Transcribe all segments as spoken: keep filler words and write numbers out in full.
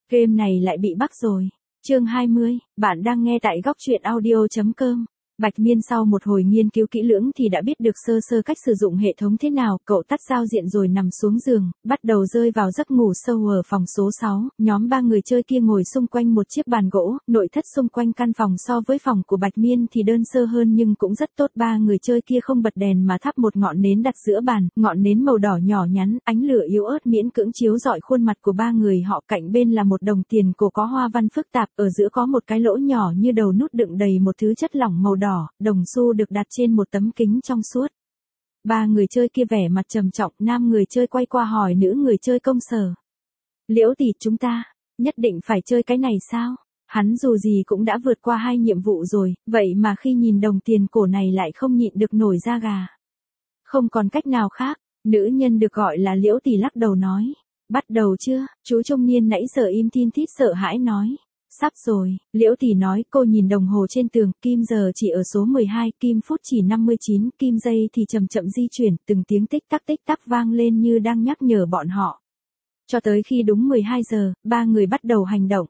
Game này lại bị bắt rồi. Chương hai mươi, bạn đang nghe tại góc truyện audio chấm com. Bạch Miên sau một hồi nghiên cứu kỹ lưỡng thì đã biết được sơ sơ cách sử dụng hệ thống thế nào, cậu tắt giao diện rồi nằm xuống giường, bắt đầu rơi vào giấc ngủ sâu ở phòng số sáu, nhóm ba người chơi kia ngồi xung quanh một chiếc bàn gỗ, nội thất xung quanh căn phòng so với phòng của Bạch Miên thì đơn sơ hơn nhưng cũng rất tốt. Ba người chơi kia không bật đèn mà thắp một ngọn nến đặt giữa bàn, ngọn nến màu đỏ nhỏ nhắn, ánh lửa yếu ớt miễn cưỡng chiếu rọi khuôn mặt của ba người họ. Cạnh bên là một đồng tiền cổ có hoa văn phức tạp, ở giữa có một cái lỗ nhỏ như đầu nút đựng đầy một thứ chất lỏng màu đỏ. Đồng xu được đặt trên một tấm kính trong suốt. Ba người chơi kia vẻ mặt trầm trọng, nam người chơi quay qua hỏi nữ người chơi công sở. Liễu tỷ, chúng ta, nhất định phải chơi cái này sao? Hắn dù gì cũng đã vượt qua hai nhiệm vụ rồi, vậy mà khi nhìn đồng tiền cổ này lại không nhịn được nổi da gà. Không còn cách nào khác, nữ nhân được gọi là Liễu tỷ lắc đầu nói. Bắt đầu chưa? Chú trung niên nãy giờ im thin thít sợ hãi nói. Sắp rồi, Liễu tỷ nói. Cô nhìn đồng hồ trên tường, kim giờ chỉ ở số mười hai, kim phút chỉ năm mươi chín, kim giây thì chậm chậm di chuyển, từng tiếng tích tắc tích tắc vang lên như đang nhắc nhở bọn họ. Cho tới khi đúng mười hai giờ, ba người bắt đầu hành động.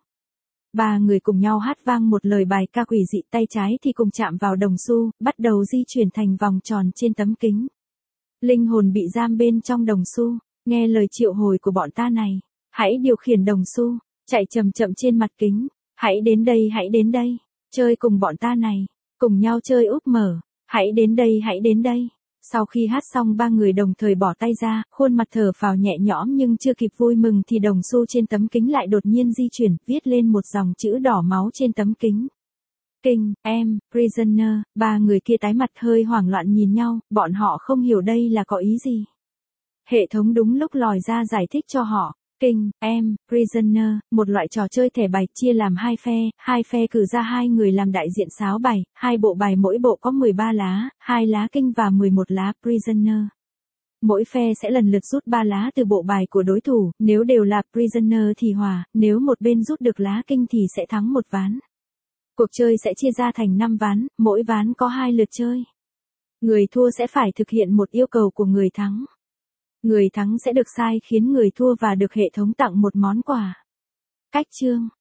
Ba người cùng nhau hát vang một lời bài ca quỷ dị, tay trái thì cùng chạm vào đồng xu, bắt đầu di chuyển thành vòng tròn trên tấm kính. Linh hồn bị giam bên trong đồng xu, nghe lời triệu hồi của bọn ta này, hãy điều khiển đồng xu, chạy chậm chậm trên mặt kính. Hãy đến đây, hãy đến đây, chơi cùng bọn ta này, cùng nhau chơi úp mở, hãy đến đây, hãy đến đây. Sau khi hát xong ba người đồng thời bỏ tay ra, khuôn mặt thở phào nhẹ nhõm nhưng chưa kịp vui mừng thì đồng xu trên tấm kính lại đột nhiên di chuyển, viết lên một dòng chữ đỏ máu trên tấm kính. King, em, Prisoner. Ba người kia tái mặt hơi hoảng loạn nhìn nhau, bọn họ không hiểu đây là có ý gì. Hệ thống đúng lúc lòi ra giải thích cho họ. King, em, Prisoner, một loại trò chơi thẻ bài chia làm hai phe, hai phe cử ra hai người làm đại diện sáo bài, hai bộ bài mỗi bộ có mười ba lá, hai lá King và mười một lá Prisoner. Mỗi phe sẽ lần lượt rút ba lá từ bộ bài của đối thủ, nếu đều là Prisoner thì hòa, nếu một bên rút được lá King thì sẽ thắng một ván. Cuộc chơi sẽ chia ra thành năm ván, mỗi ván có hai lượt chơi. Người thua sẽ phải thực hiện một yêu cầu của người thắng. Người thắng sẽ được sai khiến người thua và được hệ thống tặng một món quà. Cách chương,